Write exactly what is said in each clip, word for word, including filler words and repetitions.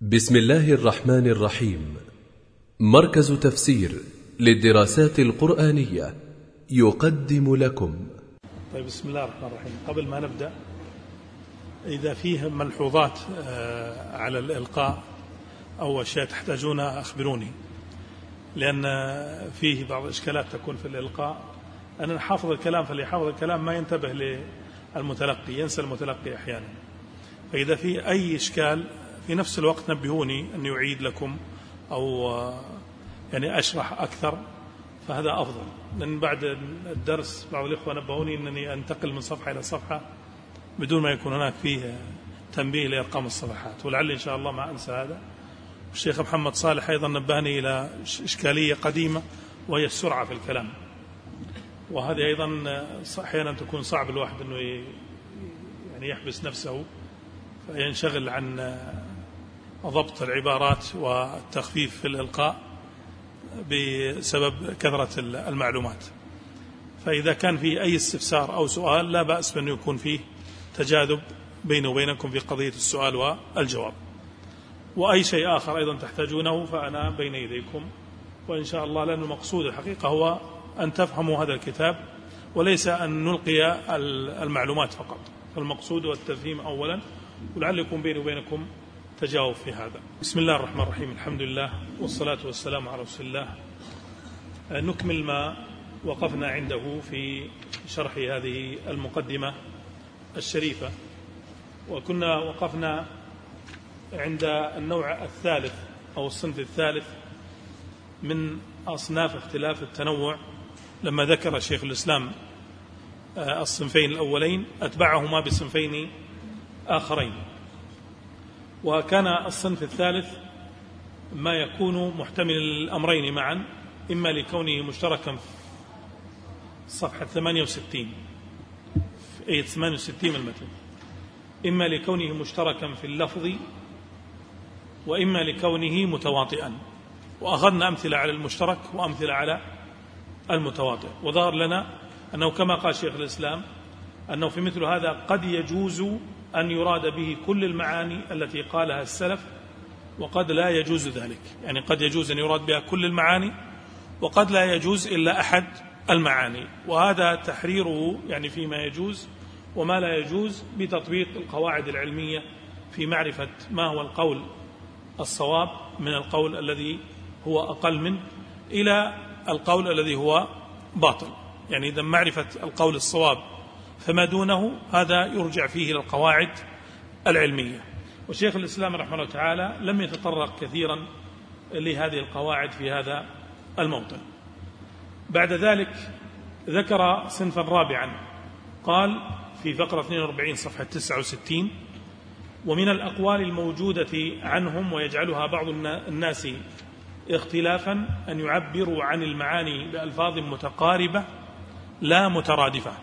بسم الله الرحمن الرحيم. مركز تفسير للدراسات القرآنية يقدم لكم. طيب، بسم الله الرحمن الرحيم. قبل ما نبدأ، إذا فيه ملحوظات على الإلقاء أو أشياء تحتاجون أخبروني، لأن فيه بعض الإشكالات تكون في الإلقاء. أنا حافظ الكلام، فاللي حافظ الكلام ما ينتبه للمتلقي، ينسى المتلقي أحيانا. فإذا في أي إشكال في نفس الوقت نبهوني أن يعيد لكم أو يعني أشرح أكثر، فهذا أفضل. لأن بعد الدرس بعض الإخوة نبهوني أنني أنتقل من صفحة إلى صفحة بدون ما يكون هناك فيه تنبيه لأرقام الصفحات، ولعل إن شاء الله ما أنسى هذا. الشيخ محمد صالح أيضا نبهني إلى إشكالية قديمة، وهي السرعة في الكلام، وهذه أيضا أحيانا تكون صعب الواحد أنه يعني يحبس نفسه فينشغل عن ضبط العبارات والتخفيف في الإلقاء بسبب كثرة المعلومات. فإذا كان فيه أي استفسار أو سؤال لا بأس بأن يكون فيه تجاذب بيني وبينكم في قضية السؤال والجواب، وأي شيء آخر أيضا تحتاجونه فأنا بين يديكم، وإن شاء الله. لأن المقصود الحقيقة هو أن تفهموا هذا الكتاب وليس أن نلقي المعلومات فقط، فالمقصود هو التفهيم أولا، ولعل يكون بيني وبينكم تجاوب في هذا. بسم الله الرحمن الرحيم. الحمد لله والصلاة والسلام على رسول الله. نكمل ما وقفنا عنده في شرح هذه المقدمة الشريفة، وكنا وقفنا عند النوع الثالث أو الصنف الثالث من أصناف اختلاف التنوع، لما ذكر شيخ الإسلام الصنفين الأولين أتبعهما بصنفين آخرين. وكان الصنف الثالث ما يكون محتمل الأمرين معا، إما لكونه مشتركا في صفحة ثمانية وستين في آية ثمانية وستين المتن، إما لكونه مشتركا في اللفظ، وإما لكونه متواطئا. وأخذنا أمثلة على المشترك وأمثلة على المتواطئ، وظهر لنا أنه كما قال شيخ الإسلام أنه في مثل هذا قد يجوز أن يراد به كل المعاني التي قالها السلف، وقد لا يجوز ذلك. يعني قد يجوز أن يراد بها كل المعاني، وقد لا يجوز إلا أحد المعاني، وهذا تحريره يعني فيما يجوز وما لا يجوز بتطبيق القواعد العلمية في معرفة ما هو القول الصواب من القول الذي هو أقل منه إلى القول الذي هو باطل. يعني إذا معرفة القول الصواب فما دونه هذا يرجع فيه إلى القواعد العلمية، وشيخ الإسلام رحمه الله تعالى لم يتطرق كثيرا لهذه القواعد في هذا الموطن. بعد ذلك ذكر صنفا رابعا، قال في فقرة اثنين وأربعين صفحة تسعة وستين: ومن الأقوال الموجودة عنهم ويجعلها بعض الناس اختلافا أن يعبروا عن المعاني بألفاظ متقاربة لا مترادفة،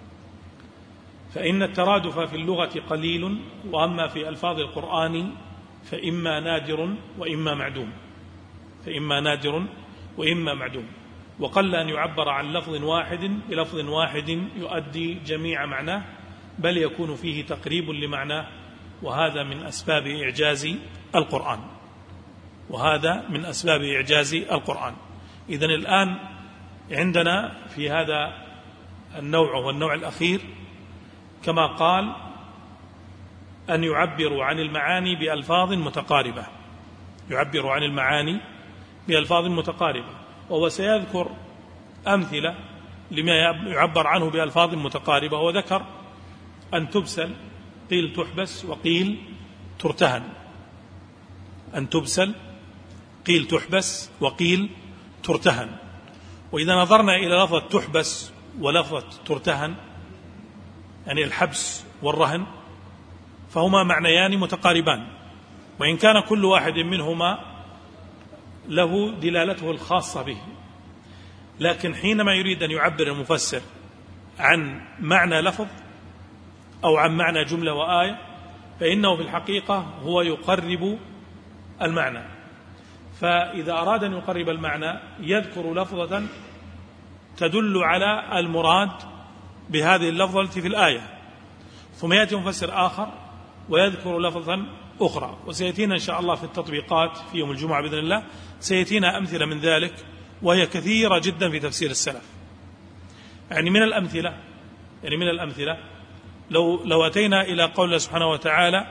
فإن الترادف في اللغة قليل، وأما في ألفاظ القرآن فإما نادر وإما معدوم فإما نادر وإما معدوم وقل أن يعبر عن لفظ واحد بلفظ واحد يؤدي جميع معناه، بل يكون فيه تقريب لمعناه، وهذا من أسباب إعجاز القرآن وهذا من أسباب إعجاز القرآن. إذن الآن عندنا في هذا النوع والنوع الأخير كما قال أن يعبروا عن المعاني بألفاظ متقاربة يعبر عن المعاني بألفاظ متقاربة وهو سيذكر أمثلة لما يعبر عنه بألفاظ متقاربة. وذكر أن تبسل قيل تحبس وقيل ترتهن أن تبسل قيل تحبس وقيل ترتهن. وإذا نظرنا إلى لفظة تحبس ولفظة ترتهن، يعني الحبس والرهن، فهما معنيان متقاربان، وإن كان كل واحد منهما له دلالته الخاصة به، لكن حينما يريد أن يعبر المفسر عن معنى لفظ أو عن معنى جملة وآية فإنه في الحقيقة هو يقرب المعنى. فإذا أراد أن يقرب المعنى يذكر لفظة تدل على المراد بهذه اللفظة في الآية، ثم يأتي مفسر آخر ويذكر لفظا أخرى، وسيأتينا إن شاء الله في التطبيقات في يوم الجمعة بإذن الله سيأتينا أمثلة من ذلك وهي كثيرة جدا في تفسير السلف. يعني من الأمثلة يعني من الأمثلة لو لو أتينا إلى قول الله سبحانه وتعالى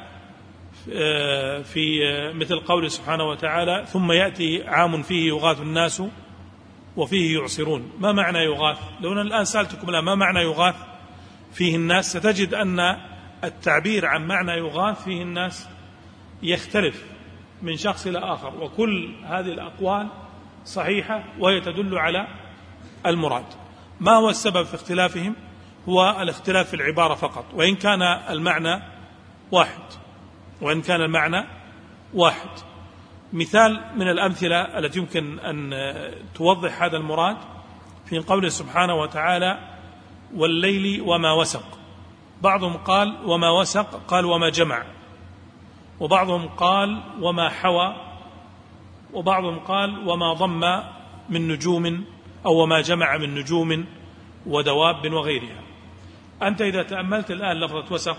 في مثل قوله سبحانه وتعالى ثم يأتي عام فيه يغاث الناس وفيه يعصرون. ما معنى يغاث؟ لو أنا الآن سألتكم لا ما معنى يغاث فيه الناس، ستجد أن التعبير عن معنى يغاث فيه الناس يختلف من شخص إلى آخر، وكل هذه الأقوال صحيحة وهي تدل على المراد. ما هو السبب في اختلافهم؟ هو الاختلاف في العبارة فقط، وإن كان المعنى واحد وإن كان المعنى واحد. مثال من الأمثلة التي يمكن أن توضح هذا المراد في قوله سبحانه وتعالى والليل وما وسق. بعضهم قال وما وسق قال وما جمع، وبعضهم قال وما حوى، وبعضهم قال وما ضم من نجوم أو وما جمع من نجوم ودواب وغيرها. أنت إذا تأملت الآن لفظة وسق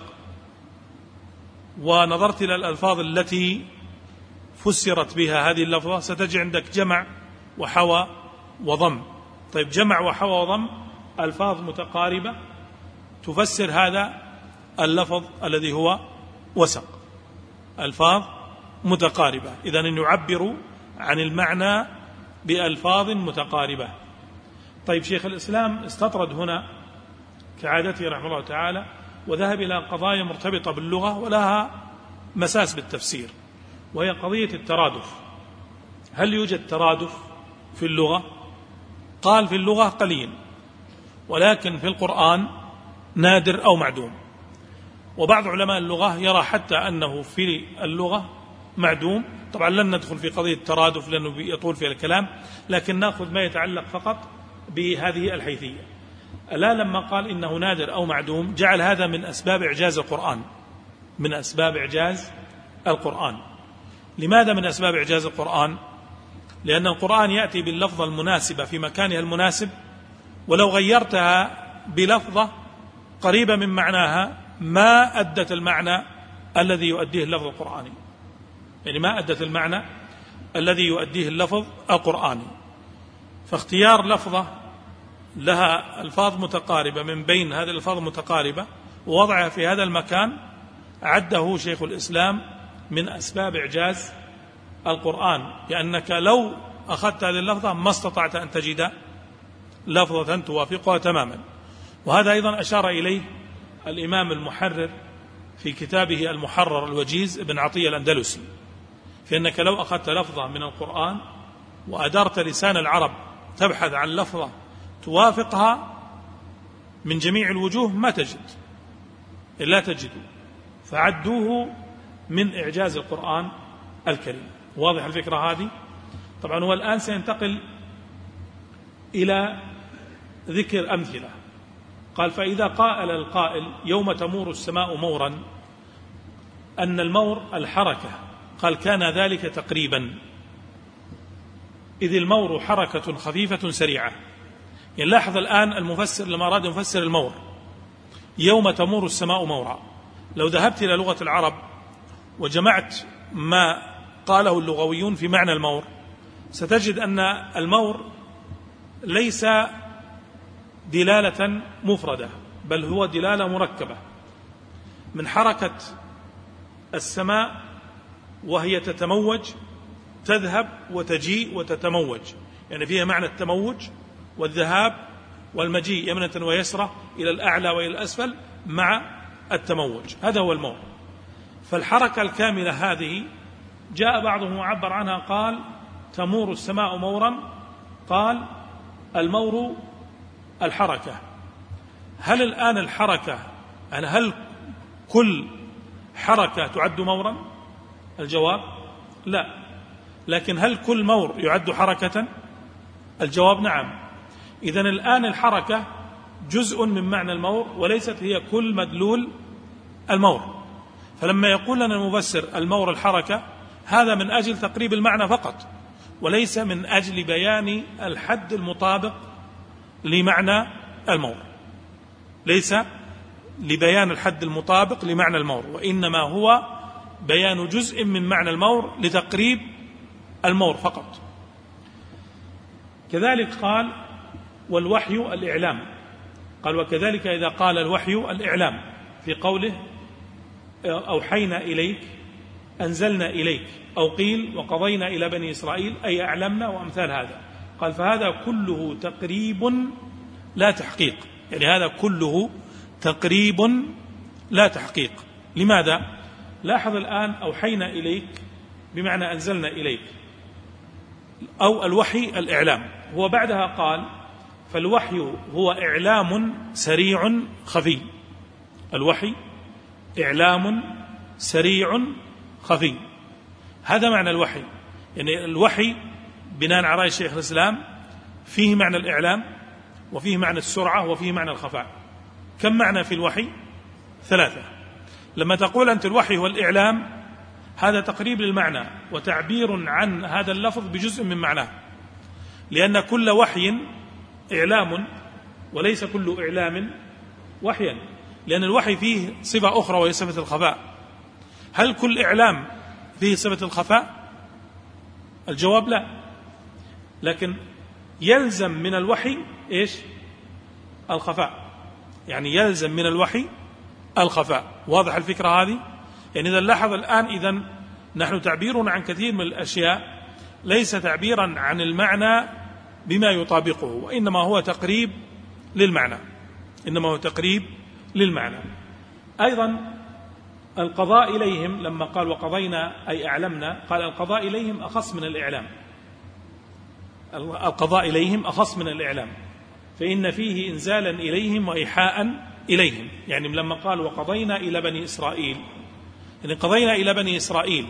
ونظرت إلى الألفاظ التي فسرت بها هذه اللفظة ستجد عندك جمع وحوى وضم. طيب جمع وحوى وضم ألفاظ متقاربة تفسر هذا اللفظ الذي هو وسق، ألفاظ متقاربة، إذن أن يعبروا عن المعنى بألفاظ متقاربة. طيب شيخ الإسلام استطرد هنا كعادته رحمه الله تعالى وذهب إلى قضايا مرتبطة باللغة ولها مساس بالتفسير، وهي قضية الترادف. هل يوجد ترادف في اللغة؟ قال في اللغة قليل، ولكن في القرآن نادر أو معدوم. وبعض علماء اللغة يرى حتى أنه في اللغة معدوم. طبعا لن ندخل في قضية الترادف لأنه يطول فيها الكلام، لكن نأخذ ما يتعلق فقط بهذه الحيثية. ألا لما قال إنه نادر أو معدوم جعل هذا من أسباب إعجاز القرآن، من أسباب إعجاز القرآن. لماذا من أسباب إعجاز القرآن؟ لأن القرآن يأتي باللفظة المناسبة في مكانها المناسب، ولو غيرتها بلفظة قريبة من معناها ما أدت المعنى الذي يؤديه اللفظ القرآني، يعني ما أدت المعنى الذي يؤديه اللفظ القرآني. فاختيار لفظة لها ألفاظ متقاربة من بين هذه الألفاظ المتقاربة ووضعها في هذا المكان عده شيخ الإسلام من أسباب إعجاز القرآن، لأنك لو أخذت هذه اللفظة ما استطعت أن تجد لفظة توافقها تماما. وهذا أيضا أشار إليه الإمام المحرر في كتابه المحرر الوجيز ابن عطية الأندلسي، فإنك لو أخذت لفظة من القرآن وأدرت لسان العرب تبحث عن لفظة توافقها من جميع الوجوه ما تجد إلا تجد، فعدوه من إعجاز القرآن الكريم. واضح الفكرة هذه؟ طبعا هو الآن سينتقل إلى ذكر أمثلة. قال فإذا قال القائل يوم تمور السماء مورا، أن المور الحركة، قال كان ذلك تقريبا، إذ المور حركة خفيفة سريعة. يعني لاحظ الآن المفسر لما أراد يفسر المور يوم تمور السماء مورا، لو ذهبت إلى لغة العرب وجمعت ما قاله اللغويون في معنى المور ستجد أن المور ليس دلالة مفردة، بل هو دلالة مركبة من حركة السماء وهي تتموج، تذهب وتجيء وتتموج، يعني فيها معنى التموج والذهاب والمجيء يمنة ويسرة إلى الأعلى وإلى الأسفل مع التموج، هذا هو المور. فالحركة الكاملة هذه جاء بعضهم عبر عنها قال تمور السماء مورا، قال المور الحركة. هل الآن الحركة يعني هل كل حركة تعد مورا؟ الجواب لا. لكن هل كل مور يعد حركة؟ الجواب نعم. إذن الآن الحركة جزء من معنى المور وليست هي كل مدلول المور. فلما يقول لنا المفسر المور الحركة هذا من أجل تقريب المعنى فقط، وليس من أجل بيان الحد المطابق لمعنى المور، ليس لبيان الحد المطابق لمعنى المور، وإنما هو بيان جزء من معنى المور لتقريب المور فقط. كذلك قال والوحي الإعلام، قال وكذلك إذا قال الوحي الإعلام في قوله أوحينا إليك أنزلنا إليك، أو قيل وقضينا إلى بني إسرائيل أي أعلمنا، وأمثال هذا. قال فهذا كله تقريب لا تحقيق، يعني هذا كله تقريب لا تحقيق. لماذا؟ لاحظ الآن أوحينا إليك بمعنى أنزلنا إليك، أو الوحي الإعلام. هو بعدها قال فالوحي هو إعلام سريع خفي، الوحي إعلام سريع خفي، هذا معنى الوحي. يعني الوحي بناء على رأي شيخ الإسلام فيه معنى الإعلام، وفيه معنى السرعة، وفيه معنى الخفاء. كم معنى في الوحي؟ ثلاثة. لما تقول أنت الوحي والإعلام هذا تقريب للمعنى وتعبير عن هذا اللفظ بجزء من معناه، لأن كل وحي إعلام وليس كل إعلام وحيا، لأن الوحي فيه صفة أخرى وهي صفة الخفاء. هل كل إعلام فيه صفة الخفاء؟ الجواب لا، لكن يلزم من الوحي إيش؟ الخفاء، يعني يلزم من الوحي الخفاء. واضح الفكرة هذه؟ يعني إذا لاحظ الآن، إذن نحن تعبيرنا عن كثير من الأشياء ليس تعبيرا عن المعنى بما يطابقه، وإنما هو تقريب للمعنى، إنما هو تقريب للمعنى. أيضا القضاء إليهم لما قال وقضينا أي أعلمنا، قال القضاء إليهم أخص من الإعلام، القضاء إليهم أخص من الإعلام، فإن فيه إنزالا إليهم وإيحاء إليهم. يعني لما قال وقضينا إلى بني إسرائيل، يعني قضينا إلى بني إسرائيل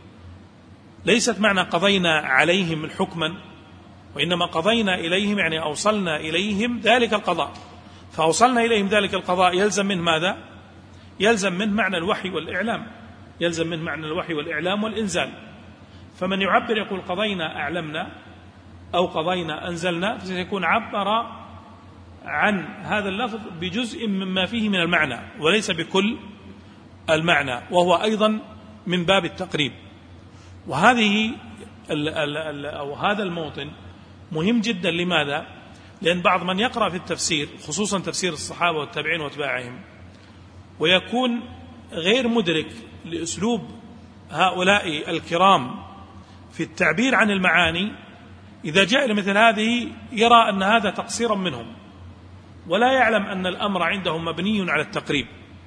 ليست معنى قضينا عليهم حكما، وإنما قضينا إليهم يعني أوصلنا إليهم ذلك القضاء. فأوصلنا إليهم ذلك القضاء يلزم من ماذا؟ يلزم من معنى الوحي والإعلام، يلزم من معنى الوحي والإعلام والإنزال. فمن يعبر يقول قضينا أعلمنا أو قضينا أنزلنا، فسيكون عبر عن هذا اللفظ بجزء مما فيه من المعنى وليس بكل المعنى، وهو أيضا من باب التقريب. وهذه ال ال ال أو هذا الموطن مهم جدا. لماذا؟ لأن بعض من يقرأ في التفسير خصوصا تفسير الصحابة والتابعين واتباعهم ويكون غير مدرك لأسلوب هؤلاء الكرام في التعبير عن المعاني، إذا جاء لمثل هذه يرى أن هذا تقصيرا منهم، ولا يعلم أن الأمر عندهم مبني على التقريب،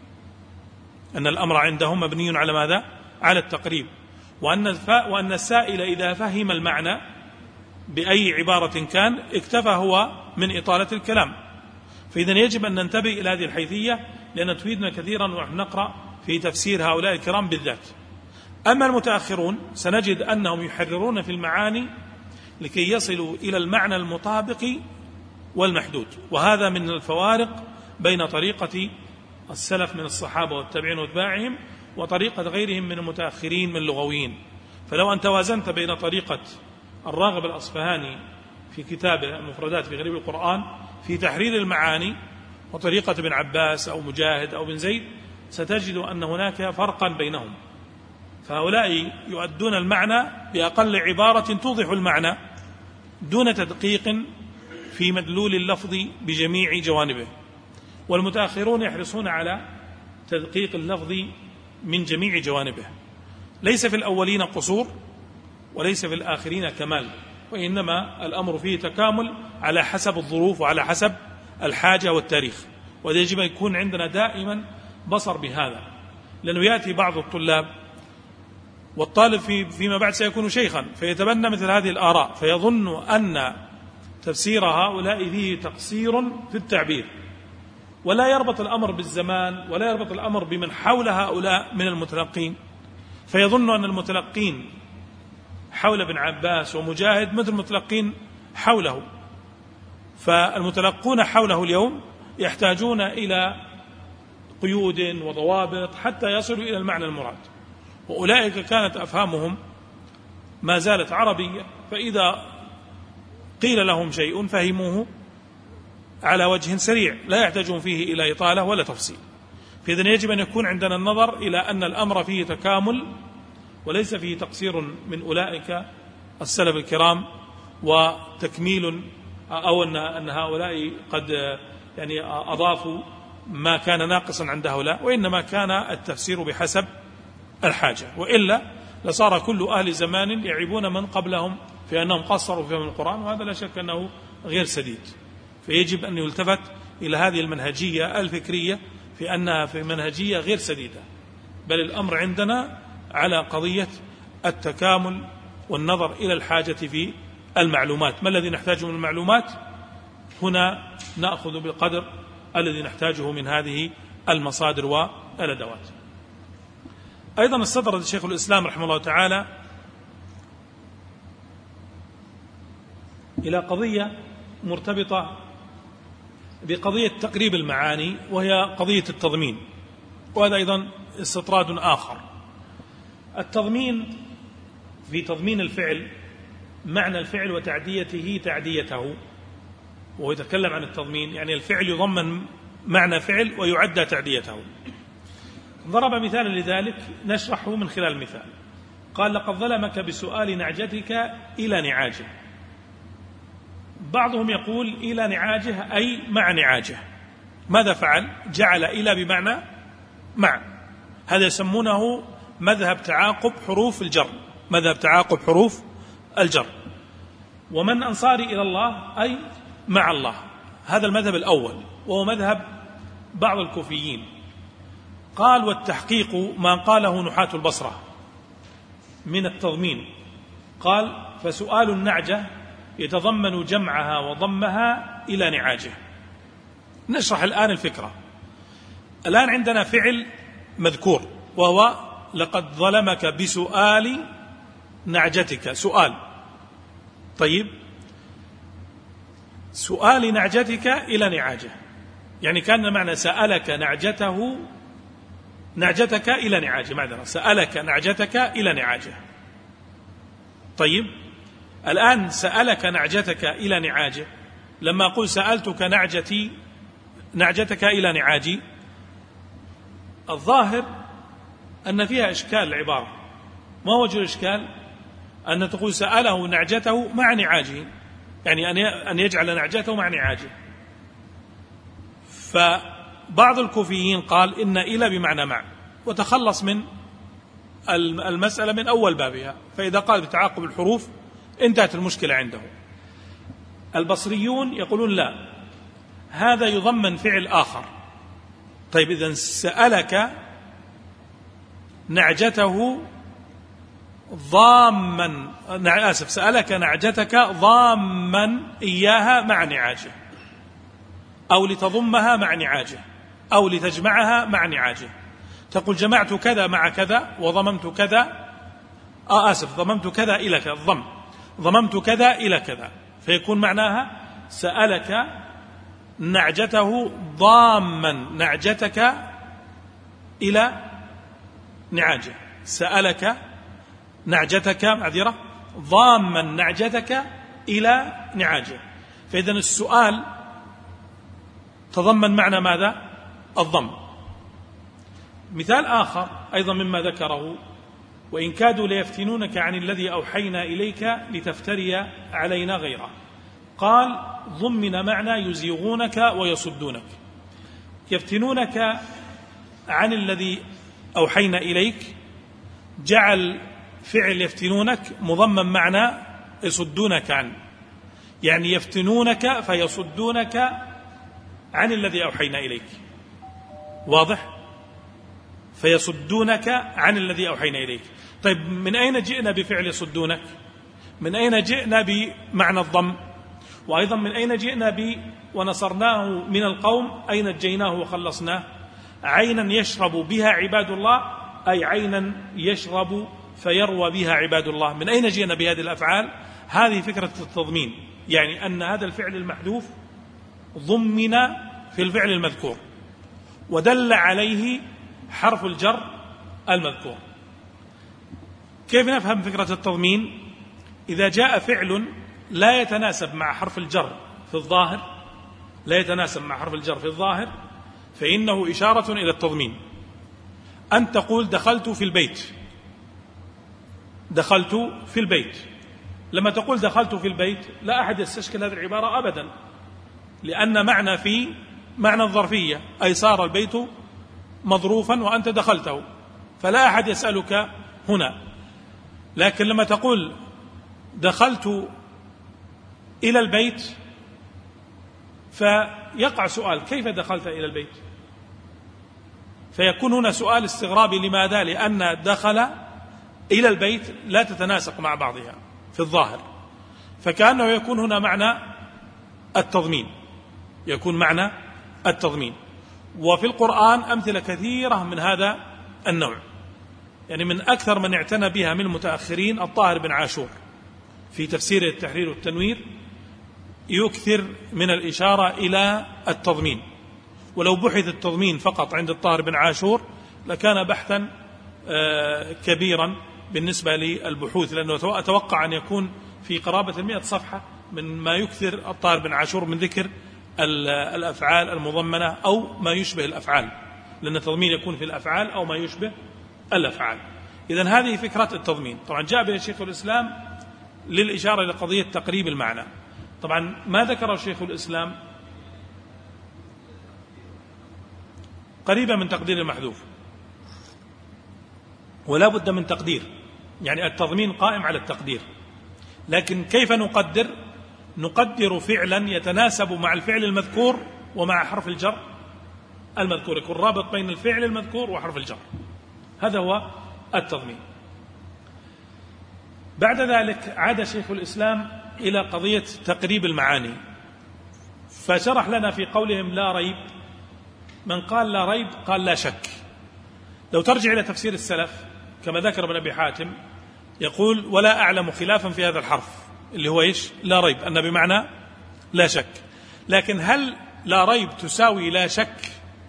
أن الأمر عندهم مبني على ماذا؟ على التقريب، وأن وأن السائل إذا فهم المعنى بأي عبارة كان اكتفى هو من إطالة الكلام. فإذا يجب أن ننتبه إلى هذه الحيثية، لأن تفيدنا كثيرا ونحن نقرأ في تفسير هؤلاء الكرام بالذات. أما المتأخرون سنجد أنهم يحررون في المعاني لكي يصلوا إلى المعنى المطابق والمحدود، وهذا من الفوارق بين طريقة السلف من الصحابة والتابعين واتباعهم وطريقة غيرهم من المتأخرين من اللغويين. فلو أن توازنت بين طريقة الراغب الأصفهاني في كتاب المفردات في غريب القرآن في تحرير المعاني وطريقة ابن عباس أو مجاهد أو بن زيد، ستجد أن هناك فرقا بينهم. فهؤلاء يؤدون المعنى بأقل عبارة توضح المعنى دون تدقيق في مدلول اللفظ بجميع جوانبه، والمتأخرون يحرصون على تدقيق اللفظ من جميع جوانبه. ليس في الأولين قصور وليس في الآخرين كمال، وإنما الأمر فيه تكامل على حسب الظروف وعلى حسب الحاجة والتاريخ. ويجب أن يكون عندنا دائما بصر بهذا، لأنه يأتي بعض الطلاب والطالب في فيما بعد سيكون شيخا فيتبنى مثل هذه الآراء، فيظن أن تفسير هؤلاء فيه تقصير في التعبير، ولا يربط الأمر بالزمان ولا يربط الأمر بمن حول هؤلاء من المتلقين، فيظن أن المتلقين حول ابن عباس ومجاهد مثل المتلقين حوله. فالمتلقون حوله اليوم يحتاجون إلى قيود وضوابط حتى يصلوا إلى المعنى المراد، وأولئك كانت أفهامهم ما زالت عربية، فإذا قيل لهم شيء فهموه على وجه سريع لا يحتاجون فيه إلى إطالة ولا تفصيل. فإذن يجب أن يكون عندنا النظر إلى أن الأمر فيه تكامل وليس فيه تقصير من أولئك السلف الكرام وتكميل، أو أن هؤلاء قد يعني أضافوا ما كان ناقصا عند هؤلاء، وإنما كان التفسير بحسب الحاجة، وإلا لصار كل أهل زمان يعيبون من قبلهم في أنهم قصروا في القرآن، وهذا لا شك أنه غير سديد. فيجب أن يلتفت إلى هذه المنهجية الفكرية في أنها في منهجية غير سديدة، بل الأمر عندنا على قضية التكامل والنظر إلى الحاجة في المعلومات. ما الذي نحتاجه من المعلومات؟ هنا نأخذ بالقدر الذي نحتاجه من هذه المصادر والأدوات. أيضا استدرج شيخ الإسلام رحمه الله تعالى إلى قضية مرتبطة بقضية تقريب المعاني، وهي قضية التضمين، وهذا أيضا استطراد آخر. التضمين في تضمين الفعل، معنى الفعل وتعديته تعديته، وهو يتكلم عن التضمين، يعني الفعل يضمن معنى فعل ويعدى تعديته. ضرب مثالا لذلك نشرحه من خلال المثال. قال: لقد ظلمك بسؤال نعجتك إلى نعاجه. بعضهم يقول إلى نعاجه أي مع نعاجه. ماذا فعل؟ جعل إلى بمعنى مع. هذا يسمونه مذهب تعاقب حروف الجر، مذهب تعاقب حروف الجر. ومن أنصاري إلى الله أي مع الله، هذا المذهب الأول، وهو مذهب بعض الكوفيين. قال: والتحقيق ما قاله نحاة البصرة من التضمين. قال: فسؤال النعجة يتضمن جمعها وضمها إلى نعاجه. نشرح الآن الفكرة. الآن عندنا فعل مذكور وهو لقد ظلمك بسؤال نعجتك، سؤال. طيب، سؤال نعجتك إلى نعاجه، يعني كان معنى سألك نعجته نعجتك إلى نعاجه، معذرة، سألك نعجتك إلى نعاجه. طيب، الآن سألك نعجتك إلى نعاجه، لما أقول سألتك نعجتي نعجتك إلى نعاجي، الظاهر أن فيها إشكال العبارة. ما هو وجه الإشكال؟ أن تقول سأله نعجته مع نعاجه، يعني أن يجعل نعجته مع نعاجه. فبعض الكوفيين قال إن إلى بمعنى مع، وتخلص من المسألة من أول بابها، فإذا قال بتعاقب الحروف انتهت المشكلة عنده. البصريون يقولون لا، هذا يضمن فعل آخر. طيب، إذن سألك نعجته ضاما آسف سألك نعجتك ضاما إياها مع نعاجه، أو لتضمها مع نعاجه، أو لتجمعها مع نعاجه. تقول جمعت كذا مع كذا وضممت كذا آه آسف ضممت كذا إلى كذا، الضم ضممت كذا إلى كذا، فيكون معناها سألك نعجته ضاما نعجتك إلى نعاجه، سألك نعجتك معذرة ضاما نعجتك إلى نعاجه. فإذن السؤال تضمن معنى ماذا؟ الضم. مثال آخر أيضا مما ذكره: وإن كادوا ليفتنونك عن الذي أوحينا إليك لتفتري علينا غيره. قال: ضمن معنى يزيغونك ويصدونك. يفتنونك عن الذي أوحينا إليك، جعل فعل يفتنونك مضمن معنى يصدونك عنه، يعني يفتنونك فيصدونك عن الذي أوحينا إليك. واضح؟ فيصدونك عن الذي أوحينا إليك. طيب، من أين جئنا بفعل يصدونك؟ من أين جئنا بمعنى الضم؟ وأيضا من أين جئنا ب ونصرناه من القوم أي نجيناه وخلصناه؟ عينا يشرب بها عباد الله، أي عينا يشرب فيروى بها عباد الله. من أين جئنا بهذه الأفعال؟ هذه فكرة التضمين، يعني أن هذا الفعل المحذوف ضمن في الفعل المذكور، ودل عليه حرف الجر المذكور. كيف نفهم فكرة التضمين؟ إذا جاء فعل لا يتناسب مع حرف الجر في الظاهر لا يتناسب مع حرف الجر في الظاهر فإنه إشارة إلى التضمين. أن تقول دخلت في البيت، دخلت في البيت، لما تقول دخلت في البيت لا أحد يستشكل هذه العبارة أبدا، لأن معنى في معنى الظرفية، أي صار البيت مظروفا وأنت دخلته، فلا أحد يسألك هنا. لكن لما تقول دخلت إلى البيت فيقع سؤال: كيف دخلت إلى البيت؟ فيكون هنا سؤال استغرابي. لماذا؟ لأن دخل إلى البيت لا تتناسق مع بعضها في الظاهر، فكأنه يكون هنا معنى التضمين، يكون معنى التضمين. وفي القرآن أمثلة كثيرة من هذا النوع، يعني من أكثر من اعتنى بها من المتأخرين الطاهر بن عاشور في تفسير التحرير والتنوير، يكثر من الإشارة إلى التضمين. ولو بحث التضمين فقط عند الطاهر بن عاشور لكان بحثا كبيرا بالنسبة للبحوث، لأنه أتوقع أن يكون في قرابة المئة صفحة من ما يكثر الطاهر بن عاشور من ذكر الأفعال المضمنة أو ما يشبه الأفعال، لأن التضمين يكون في الأفعال أو ما يشبه الأفعال. إذن هذه فكرة التضمين. طبعا جاء بها شيخ الإسلام للإشارة إلى قضية تقريب المعنى. طبعا ما ذكره شيخ الإسلام قريبة من تقدير المحذوف، ولا بد من تقدير، يعني التضمين قائم على التقدير. لكن كيف نقدر؟ نقدر فعلا يتناسب مع الفعل المذكور ومع حرف الجر المذكور، يكون رابط بين الفعل المذكور وحرف الجر، هذا هو التضمين. بعد ذلك عاد شيخ الإسلام إلى قضية تقريب المعاني، فشرح لنا في قولهم لا ريب، من قال لا ريب قال لا شك. لو ترجع إلى تفسير السلف كما ذكر ابن أبي حاتم يقول: ولا أعلم خلافا في هذا الحرف اللي هو إيش؟ لا ريب، أن بمعنى لا شك. لكن هل لا ريب تساوي لا شك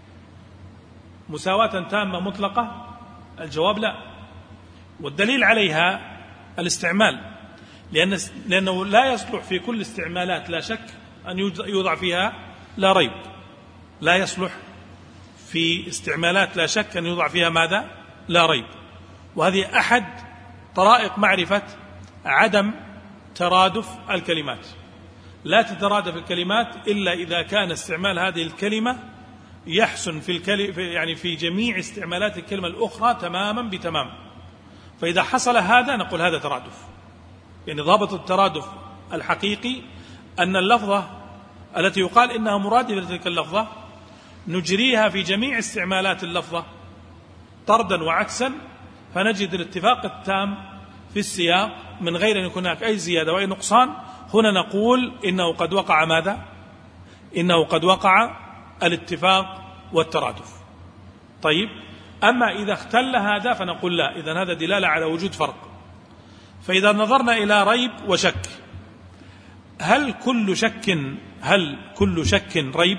مساواة تامة مطلقة؟ الجواب لا، والدليل عليها الاستعمال، لأن لأنه لا يصلح في كل استعمالات لا شك أن يوضع فيها لا ريب، لا يصلح في استعمالات لا شك أن يوضع فيها ماذا؟ لا ريب. وهذه أحد طرائق معرفة عدم ترادف الكلمات، لا تترادف الكلمات إلا إذا كان استعمال هذه الكلمة يحسن في الكلمة، يعني في جميع استعمالات الكلمة الأخرى تماما بتمام. فإذا حصل هذا نقول هذا ترادف. يعني ضابط الترادف الحقيقي أن اللفظة التي يقال إنها مرادفة لتلك اللفظة نجريها في جميع استعمالات اللفظة طردا وعكسا، فنجد الاتفاق التام في السياق من غير أن يكون هناك أي زيادة وأي نقصان. هنا نقول إنه قد وقع ماذا؟ إنه قد وقع الاتفاق والترادف. طيب، أما إذا اختل هذا فنقول لا، إذن هذا دلالة على وجود فرق. فإذا نظرنا إلى ريب وشك، هل كل شك هل كل شك ريب؟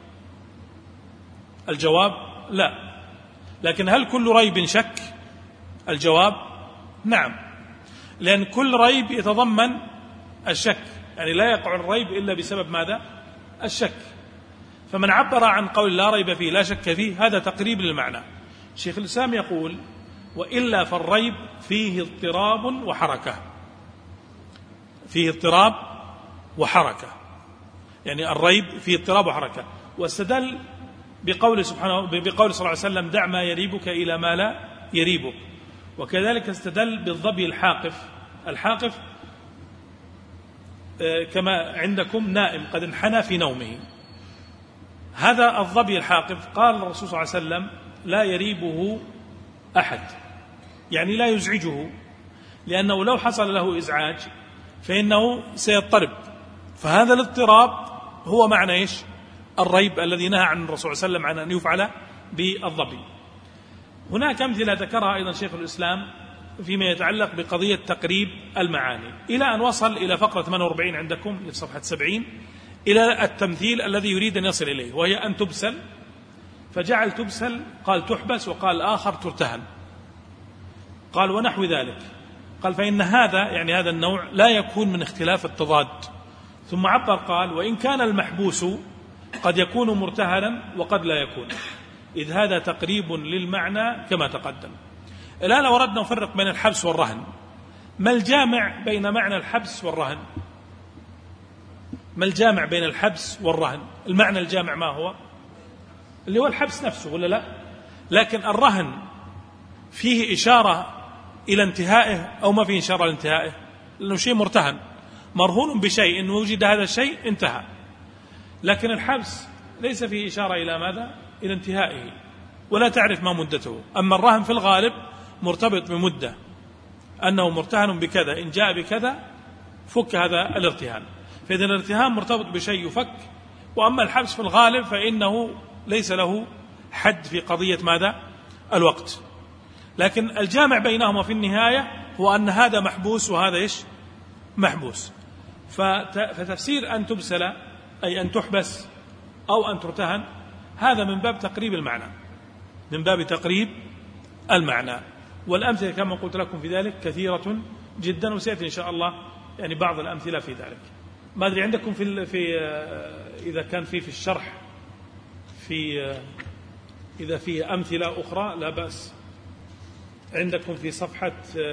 الجواب لا. لكن هل كل ريب شك؟ الجواب نعم، لأن كل ريب يتضمن الشك، يعني لا يقع الريب إلا بسبب ماذا؟ الشك. فمن عبر عن قول لا ريب فيه لا شك فيه هذا تقريب للمعنى. شيخ الإسلام يقول: وإلا فالريب فيه اضطراب وحركة، فيه اضطراب وحركة، يعني الريب فيه اضطراب وحركة. واستدل بقول سبحانه بقول صلى الله عليه وسلم: دع ما يريبك إلى ما لا يريبك. وكذلك استدل بالظبي الحاقف. الحاقف كما عندكم نائم قد انحنى في نومه، هذا الظبي الحاقف قال الرسول صلى الله عليه وسلم: لا يريبه أحد، يعني لا يزعجه، لأنه لو حصل له إزعاج فإنه سيضطرب. فهذا الاضطراب هو معنى إيش؟ الريب الذي نهى عن الرسول صلى الله عليه وسلم عن أن يفعل بالظبي. هناك أمثلة ذكرها أيضا شيخ الإسلام فيما يتعلق بقضية تقريب المعاني، إلى أن وصل إلى فقرة ثمانية وأربعين عندكم في صفحة سبعين، إلى التمثيل الذي يريد أن يصل إليه، وهي أن تبسل، فجعل تبسل قال تحبس، وقال آخر ترتهن، قال ونحو ذلك. قال فإن هذا يعني هذا النوع لا يكون من اختلاف التضاد. ثم عبر قال: وإن كان المحبوس قد يكون مرتهنا وقد لا يكون، إذ هذا تقريب للمعنى كما تقدم. الآن لو أردنا نفرق بين الحبس والرهن، ما الجامع بين معنى الحبس والرهن؟ ما الجامع بين الحبس والرهن؟ المعنى الجامع ما هو؟ اللي هو الحبس نفسه، ولا لا؟ لكن الرهن فيه إشارة إلى انتهائه أو ما فيه إشارة إلى انتهائه؟ لأنه شيء مرتهن، مرهون بشيء، إن وجد هذا الشيء انتهى. لكن الحبس ليس فيه إشارة إلى ماذا؟ إلى انتهائه، ولا تعرف ما مدته. أما الرهن في الغالب مرتبط بمدة، أنه مرتهن بكذا، إن جاء بكذا فك هذا الارتهان، فإذا الارتهان مرتبط بشيء يفك. وأما الحبس في الغالب فإنه ليس له حد في قضية ماذا؟ الوقت. لكن الجامع بينهما في النهاية هو أن هذا محبوس وهذا إيش؟ محبوس. فتفسير أن تبسل أي أن تحبس أو أن ترتهن، هذا من باب تقريب المعنى، من باب تقريب المعنى. والأمثلة كما قلت لكم في ذلك كثيرة جدا، وسيأتي إن شاء الله يعني بعض الأمثلة في ذلك. ما أدري عندكم في في إذا كان في في الشرح في إذا في أمثلة أخرى لا بأس. عندكم في صفحة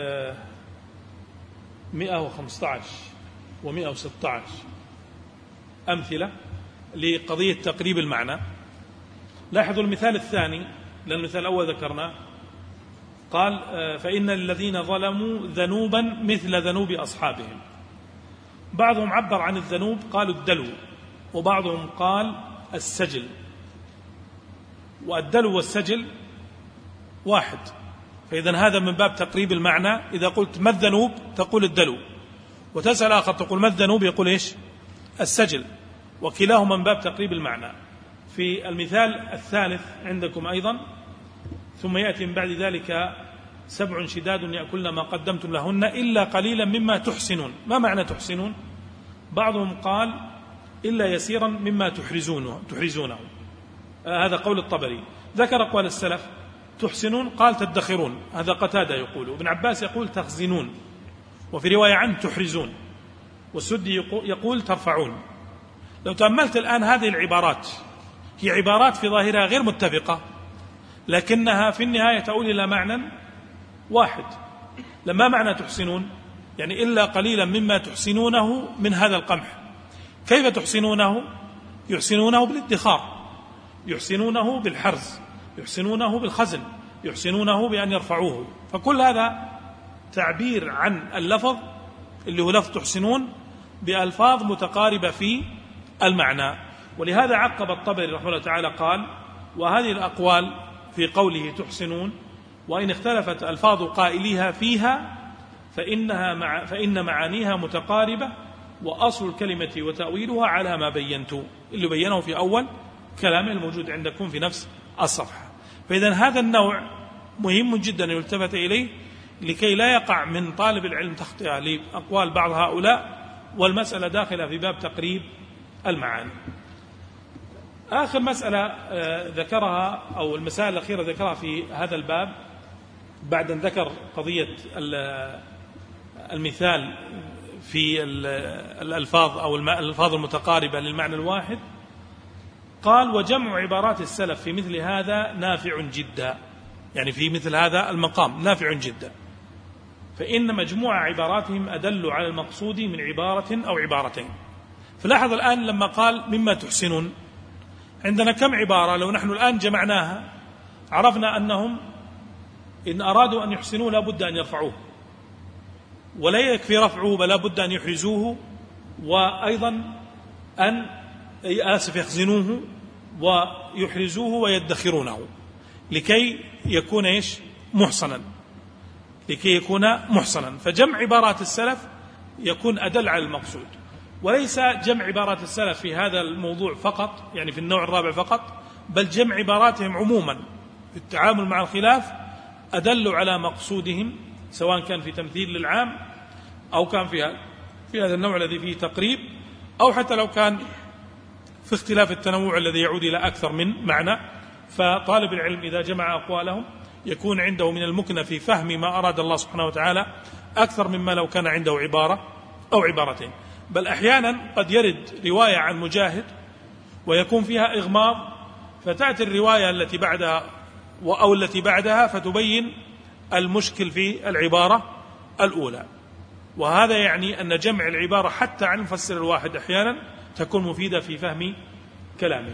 مئة وخمسة عشر ومئة وستة عشر أمثلة لقضية تقريب المعنى. لاحظوا المثال الثاني، لأن المثال الأول ذكرناه، قال فإن الذين ظلموا ذنوبا مثل ذنوب أصحابهم. بعضهم عبر عن الذنوب قالوا الدلو، وبعضهم قال السجل، والدلو والسجل واحد، فإذا هذا من باب تقريب المعنى. إذا قلت ما الذنوب تقول الدلو، وتسأل آخر تقول ما الذنوب يقول إيش؟ السجل، وكلاهما من باب تقريب المعنى. في المثال الثالث عندكم أيضا، ثم يأتي من بعد ذلك سبع شداد يأكلن ما قدمتم لهن إلا قليلا مما تحسنون. ما معنى تحسنون؟ بعضهم قال إلا يسيرا مما تحرزونه, تحرزونه. آه هذا قول الطبري. ذكر أقوال السلف. تحسنون قال تدخرون، هذا قتادة يقول، وابن عباس يقول تخزنون، وفي رواية عنه تحرزون، والسدي يقول ترفعون. لو تأملت الآن هذه العبارات، هي عبارات في ظاهرها غير متفقة، لكنها في النهاية تؤول إلى معنى واحد. لما معنى تحسنون؟ يعني إلا قليلا مما تحسنونه من هذا القمح. كيف تحسنونه؟ يحسنونه بالادخار، يحسنونه بالحرز، يحسنونه بالخزن، يحسنونه بأن يرفعوه. فكل هذا تعبير عن اللفظ اللي هو لفظ تحسنون بألفاظ متقاربة في المعنى. ولهذا عقب الطبري رحمه الله تعالى قال وهذه الأقوال في قوله تحسنون وإن اختلفت ألفاظ قائليها فيها فإنها مع فإن معانيها متقاربة، وأصل الكلمة وتأويلها على ما بينت، اللي بينه في أول كلامه الموجود عندكم في نفس الصفحة. فإذا هذا النوع مهم جدا يلتفت إليه لكي لا يقع من طالب العلم تخطئة لأقوال بعض هؤلاء، والمسألة داخلة في باب تقريب المعاني. آخر مسألة ذكرها أو المسائل الأخيرة ذكرها في هذا الباب بعد أن ذكر قضية المثال في الألفاظ أو الألفاظ المتقاربة للمعنى الواحد، قال وجمع عبارات السلف في مثل هذا نافع جدا، يعني في مثل هذا المقام نافع جدا، فإن مجموع عباراتهم أدل على المقصود من عبارة أو عبارتين. فلاحظ الآن لما قال مما تحسنون، عندنا كم عبارة لو نحن الآن جمعناها عرفنا أنهم إن أرادوا أن يحسنوه لا بد أن يرفعوه، ولا يكفي رفعه بل لا بد أن يحرزوه، وأيضا أن آسف يخزنوه ويحرزوه ويدخرونه لكي يكون إيش محصنا، لكي يكون محصنا. فجمع عبارات السلف يكون أدل على المقصود، وليس جمع عبارات السلف في هذا الموضوع فقط، يعني في النوع الرابع فقط، بل جمع عباراتهم عموما في التعامل مع الخلاف أدل على مقصودهم، سواء كان في تمثيل للعام أو كان في في هذا النوع الذي فيه تقريب، أو حتى لو كان في اختلاف التنوع الذي يعود إلى أكثر من معنى. فطالب العلم إذا جمع أقوالهم يكون عنده من المكنة في فهم ما أراد الله سبحانه وتعالى أكثر مما لو كان عنده عبارة أو عبارتين. بل أحيانا قد يرد رواية عن مجاهد ويكون فيها إغماض، فتأتي الرواية التي بعدها أو التي بعدها فتبين المشكل في العبارة الأولى. وهذا يعني أن جمع العبارة حتى عن المفسر الواحد أحيانا تكون مفيدة في فهم كلامه.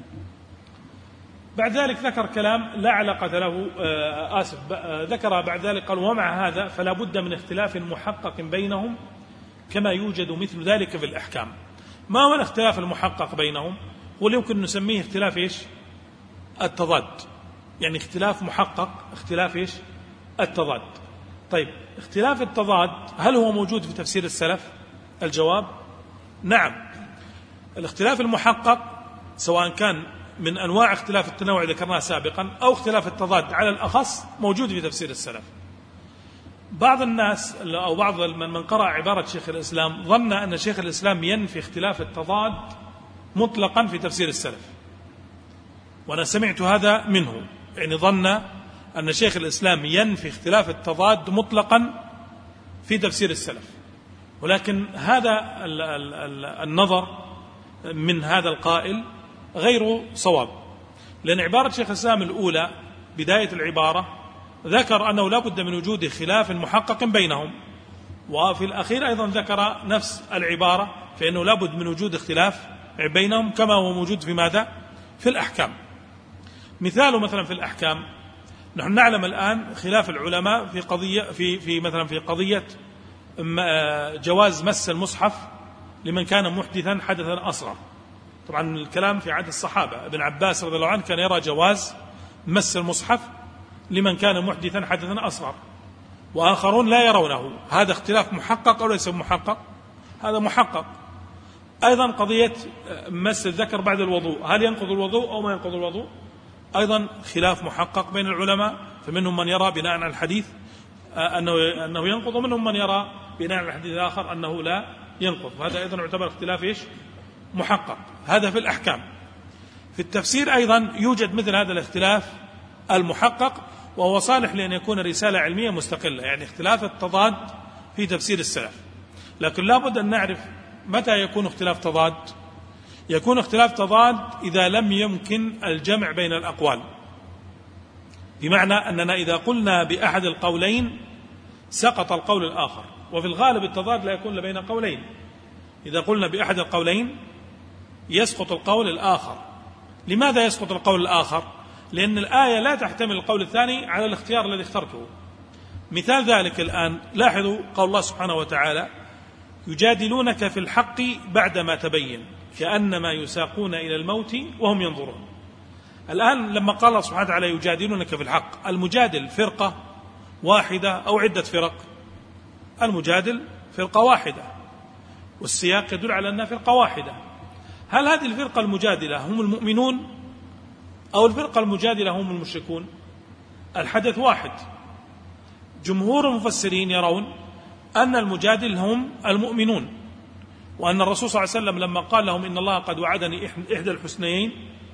بعد ذلك ذكر كلام لا علاقة له، آسف ذكر بعد ذلك قال: ومع هذا فلا بد من اختلاف محقق بينهم كما يوجد مثل ذلك في الأحكام. ما هو الاختلاف المحقق بينهم؟ هو اللي يمكن نسميه اختلاف إيش؟ التضاد، يعني اختلاف محقق، اختلاف إيش؟ التضاد. طيب اختلاف التضاد هل هو موجود في تفسير السلف؟ الجواب نعم. الاختلاف المحقق سواء كان من أنواع اختلاف التنوع ذكرناه سابقا أو اختلاف التضاد على الأخص موجود في تفسير السلف. بعض الناس أو بعض من قرأ عبارة شيخ الإسلام ظن أن شيخ الإسلام ينفي اختلاف التضاد مطلقا في تفسير السلف، وأنا سمعت هذا منه، يعني ظن أن شيخ الإسلام ينفي اختلاف التضاد مطلقا في تفسير السلف. ولكن هذا النظر من هذا القائل غير صواب، لأن عبارة شيخ الإسلام الأولى بداية العبارة ذكر أنه لا بد من وجود خلاف محقق بينهم، وفي الأخير أيضا ذكر نفس العبارة فإنه لا بد من وجود اختلاف بينهم كما هو موجود في ماذا؟ في الأحكام. مثاله مثلا في الأحكام نحن نعلم الآن خلاف العلماء في قضية في في مثلا في قضية جواز مس المصحف لمن كان محدثا حدثا أصغر. طبعا الكلام في عهد الصحابة، ابن عباس رضي الله عنه كان يرى جواز مس المصحف لمن كان محدثا حدثا أصغر، وآخرون لا يرونه. هذا اختلاف محقق أو ليس محقق؟ هذا محقق. أيضا قضية مس الذكر بعد الوضوء، هل ينقض الوضوء أو ما ينقض الوضوء؟ أيضا خلاف محقق بين العلماء، فمنهم من يرى بناء على الحديث أنه أنه ينقض، ومنهم من يرى بناء على الحديث الآخر أنه لا ينقض. هذا أيضا يعتبر اختلاف إيش؟ محقق. هذا في الأحكام. في التفسير أيضا يوجد مثل هذا الاختلاف المحقق، وهو صالح لأن يكون رسالة علمية مستقلة، يعني اختلاف التضاد في تفسير السلف. لكن لا بد أن نعرف متى يكون اختلاف تضاد. يكون اختلاف تضاد إذا لم يمكن الجمع بين الأقوال، بمعنى أننا إذا قلنا بأحد القولين سقط القول الآخر، وفي الغالب التضاد لا يكون بين قولين. إذا قلنا بأحد القولين يسقط القول الآخر. لماذا يسقط القول الآخر؟ لأن الآية لا تحتمل القول الثاني على الاختيار الذي اخترته. مثال ذلك الآن لاحظوا قول الله سبحانه وتعالى: يجادلونك في الحق بعدما تبين كأنما يساقون إلى الموت وهم ينظرون. الآن لما قال الله سبحانه وتعالى يجادلونك في الحق، المجادل فرقة واحدة أو عدة فرق؟ المجادل فرقة واحدة، والسياق يدل على أنها فرقة واحدة. هل هذه الفرقة المجادلة هم المؤمنون أو الفرقة المجادلة هم المشركون؟ الحدث واحد. جمهور المفسرين يرون أن المجادل هم المؤمنون، وأن الرسول صلى الله عليه وسلم لما قال لهم إن الله قد وعدني إحدى الحسنيين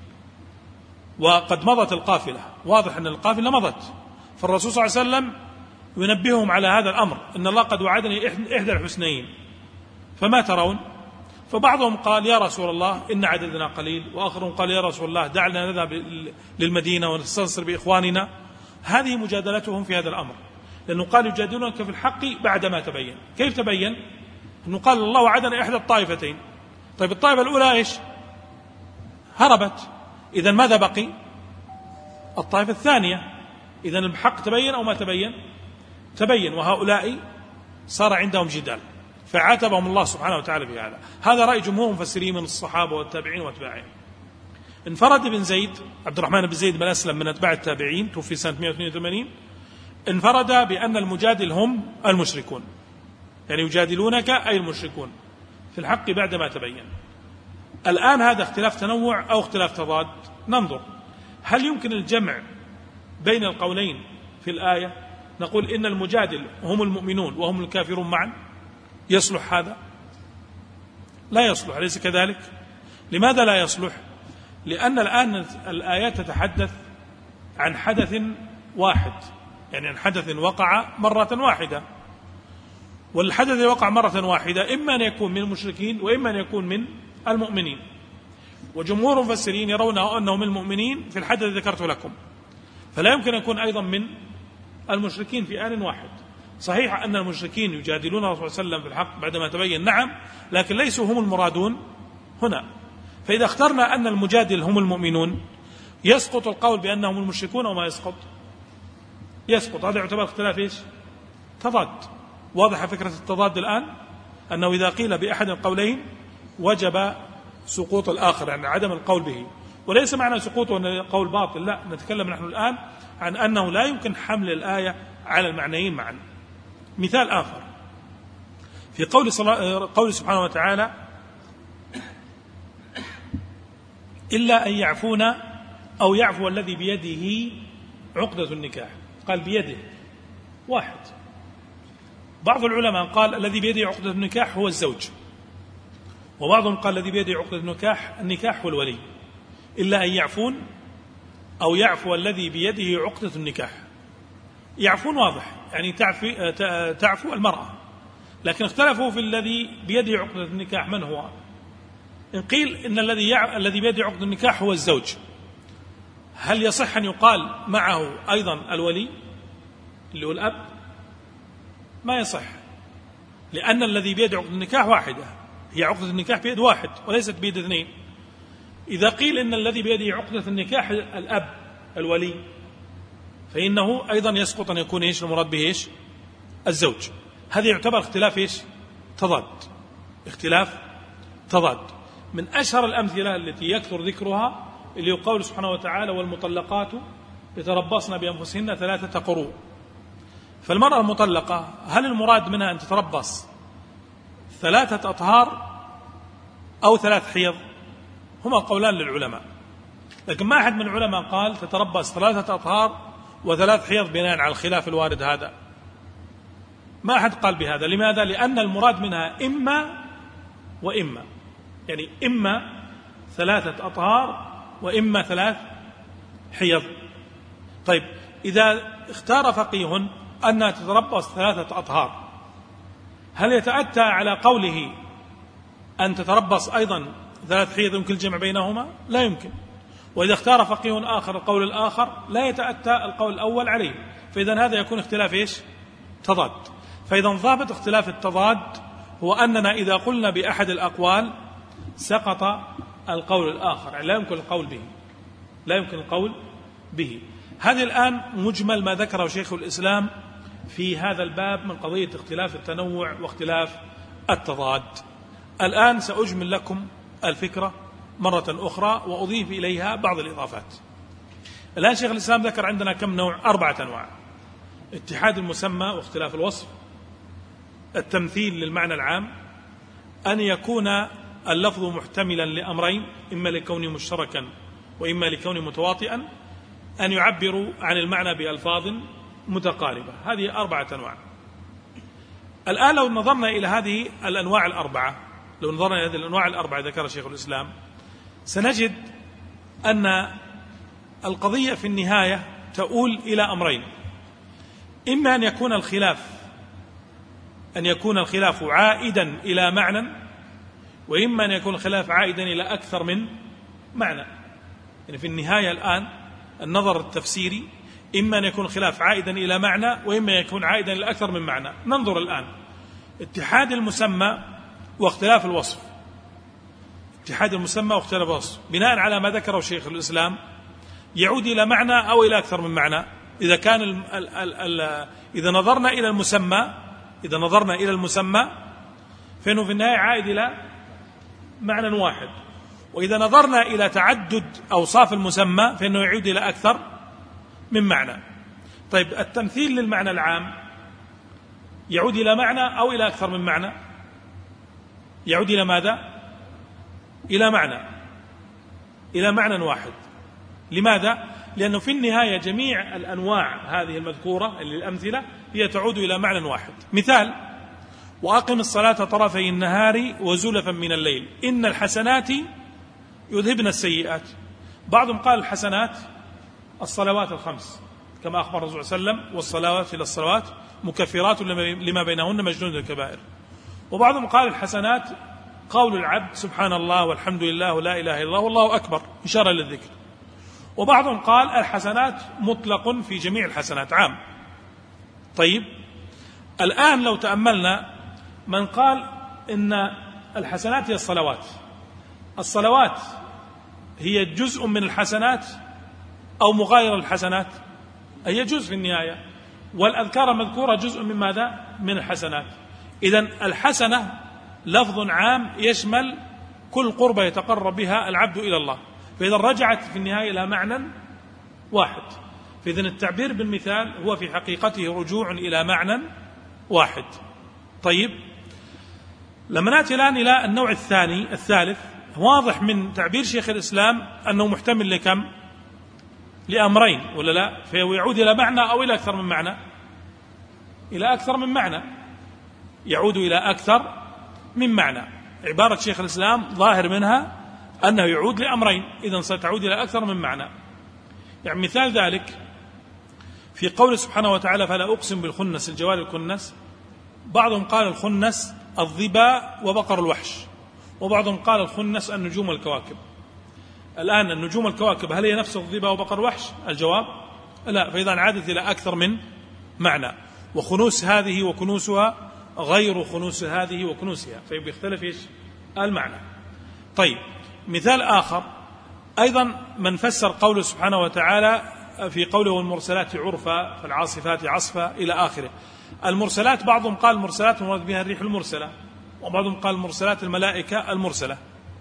وقد مضت القافلة، واضح أن القافلة مضت، فالرسول صلى الله عليه وسلم ينبههم على هذا الأمر، إن الله قد وعدني إحدى الحسنيين، فما ترون؟ فبعضهم قال يا رسول الله إن عددنا قليل، وآخرهم قال يا رسول الله دعنا نذهب للمدينة ونستنصر بإخواننا. هذه مجادلتهم في هذا الأمر، لأنه قال يجادلونك في الحق بعدما تبين. كيف تبين؟ أنه قال الله وعدنا إحدى الطائفتين. طيب الطائفة الأولى إيش؟ هربت، إذن ماذا بقي؟ الطائفة الثانية. إذن الحق تبين أو ما تبين؟ تبين، وهؤلاء صار عندهم جدال، فعاتبهم الله سبحانه وتعالى في هذا. هذا رأي جمهور مفسرين من الصحابة والتابعين واتباعهم. انفرد بن زيد، عبد الرحمن بن زيد بن أسلم من أتباع التابعين، توفي سنة مئة واثنين وثمانين، انفرد بأن المجادل هم المشركون، يعني يجادلونك أي المشركون في الحق بعدما تبين. الآن هذا اختلاف تنوع أو اختلاف تضاد. ننظر هل يمكن الجمع بين القولين في الآية؟ نقول إن المجادل هم المؤمنون وهم الكافرون معا، يصلح هذا؟ لا يصلح، أليس كذلك؟ لماذا لا يصلح؟ لأن الآن الآيات تتحدث عن حدث واحد، يعني عن حدث وقع مرة واحدة، والحدث وقع مرة واحدة إما أن يكون من المشركين وإما أن يكون من المؤمنين. وجمهور المفسرين يرون أنه من المؤمنين في الحد الذي ذكرت لكم، فلا يمكن أن يكون أيضا من المشركين في آن واحد. صحيح أن المشركين يجادلون الرسول صلى الله عليه وسلم في الحق بعدما تبين، نعم، لكن ليسوا هم المرادون هنا. فإذا اخترنا أن المجادل هم المؤمنون يسقط القول بأنهم المشركون وما يسقط يسقط هذا يعتبر اختلاف إيش؟ تضاد. واضحة فكرة التضاد الآن، أنه إذا قيل بأحد القولين وجب سقوط الآخر، يعني عدم القول به. وليس معنى سقوطه أن القول باطل، لا، نتكلم نحن الآن عن أنه لا يمكن حمل الآية على المعنيين معا. مثال آخر في قول, قول سبحانه وتعالى: إلا أن يعفون أو يعفو الذي بيده عقدة النكاح. قال بيده واحد. بعض العلماء قال الذي بيده عقدة النكاح هو الزوج، وبعضهم قال الذي بيده عقدة النكاح النكاح هو الولي. إلا أن يعفون أو يعفو الذي بيده عقدة النكاح. يعفون واضح، يعني تعفو, تعفو المرأة، لكن اختلفوا في الذي بيده عقدة النكاح من هو. إن قيل إن الذي يع... الذي بيده عقدة النكاح هو الزوج، هل يصح أن يقال معه أيضا الولي اللي هو الأب؟ ما يصح، لأن الذي بيده عقدة النكاح واحدة، هي عقدة النكاح بيد واحد وليست بيد اثنين. إذا قيل إن الذي بيده عقدة النكاح الأب الولي، فإنه أيضا يسقط أن يكون إيش المراد به إيش؟ الزوج. هذا يعتبر اختلاف إيش؟ تضاد. اختلاف تضاد. من أشهر الأمثلة التي يكثر ذكرها اللي يقول سبحانه وتعالى: والمطلقات يتربصن بأنفسهن ثلاثة قروء. فالمرأة المطلقة هل المراد منها أن تتربص ثلاثة أطهار أو ثلاث حيض؟ هما قولان للعلماء، لكن ما أحد من العلماء قال تتربص ثلاثة أطهار وثلاث حيض بناء على الخلاف الوارد هذا. ما أحد قال بهذا. لماذا؟ لأن المراد منها إما وإما، يعني إما ثلاثة أطهار وإما ثلاث حيض. طيب إذا اختار فقيه أنها تتربص ثلاثة أطهار، هل يتأتى على قوله أن تتربص أيضا ثلاث حيض يمكن الجمع بينهما؟ لا يمكن. وإذا اختار فقيه آخر القول الآخر لا يتأتى القول الأول عليه، فإذا هذا يكون اختلاف إيش؟ تضاد. فإذا ضابط اختلاف التضاد هو أننا إذا قلنا بأحد الأقوال سقط القول الآخر، يعني لا يمكن القول به، لا يمكن القول به. هذه الآن مجمل ما ذكره شيخ الإسلام في هذا الباب من قضية اختلاف التنوع واختلاف التضاد. الآن سأجمل لكم الفكرة مرة أخرى وأضيف إليها بعض الإضافات. الآن شيخ الإسلام ذكر عندنا كم نوع؟ أربعة أنواع: اتحاد المسمى واختلاف الوصف، التمثيل للمعنى العام، أن يكون اللفظ محتملا لأمرين، إما لكونه مشتركا وإما لكونه متواطئا، أن يعبروا عن المعنى بألفاظ متقاربة. هذه أربعة أنواع. الآن لو نظرنا إلى هذه الأنواع الأربعة، لو نظرنا إلى هذه الأنواع الأربعة ذكر شيخ الإسلام، سنجد أن القضية في النهاية تؤول إلى أمرين: إما أن يكون الخلاف أن يكون الخلاف عائدا إلى معنى، وإما أن يكون الخلاف عائدا إلى أكثر من معنى. يعني في النهاية الآن النظر التفسيري إما أن يكون الخلاف عائدا إلى معنى وإما أن يكون عائدا إلى أكثر من معنى. ننظر الآن اتحاد المسمى واختلاف الوصف. اتحاد المسمى واختلاف الوصف بناء على ما ذكره شيخ الإسلام يعود إلى معنى أو إلى أكثر من معنى. إذا كان ال ال ال ال إذا نظرنا إلى المسمى إذا نظرنا إلى المسمى فإنه في النهاية عائد إلى معنى واحد، وإذا نظرنا إلى تعدد أوصاف المسمى فإنه يعود إلى أكثر من معنى. طيب التمثيل للمعنى العام يعود إلى معنى أو إلى أكثر من معنى؟ يعود إلى ماذا؟ إلى معنى، إلى معنى واحد. لماذا؟ لأنه في النهاية جميع الأنواع هذه المذكورة للأمثلة هي تعود إلى معنى واحد. مثال: وأقم الصلاة طرفي النهار وزلفا من الليل إن الحسنات يذهبن السيئات. بعضهم قال الحسنات الصلوات الخمس كما أخبر الرسول صلى الله عليه وسلم: والصلوات إلى الصلوات مكفرات لما بينهن مجنون الكبائر. وبعضهم قال الحسنات قول العبد سبحان الله والحمد لله ولا إله إلا الله والله أكبر إشارة للذكر. وبعضهم قال الحسنات مطلق في جميع الحسنات عام. طيب الآن لو تأملنا من قال إن الحسنات هي الصلوات، الصلوات هي جزء من الحسنات أو مغاير الحسنات؟ هي جزء في النهاية، والأذكار المذكورة جزء من ماذا؟ من الحسنات. إذن الحسنة لفظ عام يشمل كل قربة يتقرب بها العبد إلى الله، فإذا رجعت في النهاية إلى معنى واحد، فإذن التعبير بالمثال هو في حقيقته رجوع إلى معنى واحد. طيب لما نأتي الآن إلى النوع الثاني الثالث، واضح من تعبير شيخ الإسلام أنه محتمل لكم؟ لأمرين ولا لا؟ فهو يعود إلى معنى أو إلى أكثر من معنى؟ إلى أكثر من معنى، يعود إلى أكثر من معنى. عبارة شيخ الإسلام ظاهر منها أنه يعود لأمرين، إذن ستعود إلى أكثر من معنى. يعني مثال ذلك في قول سبحانه وتعالى فلا أقسم بالخنس الجوار الكنس، بعضهم قال الخنس الظباء وبقر الوحش، وبعضهم قال الخنس النجوم والكواكب. الآن النجوم والكواكب هل هي نفس الظباء وبقر الوحش؟ الجواب لا، فإذا عادت إلى أكثر من معنى، وخنوس هذه وكنوسها غير خنوس هذه وكنوسها، فبيختلف إيش المعنى. طيب مثال آخر أيضا من فسر قوله سبحانه وتعالى في قوله والمرسلات عرفا فالعاصفات عصفا إلى آخره. المرسلات بعضهم قال المرسلات مراد بها الريح المرسلة، وبعضهم قال المرسلات الملائكة المرسلة.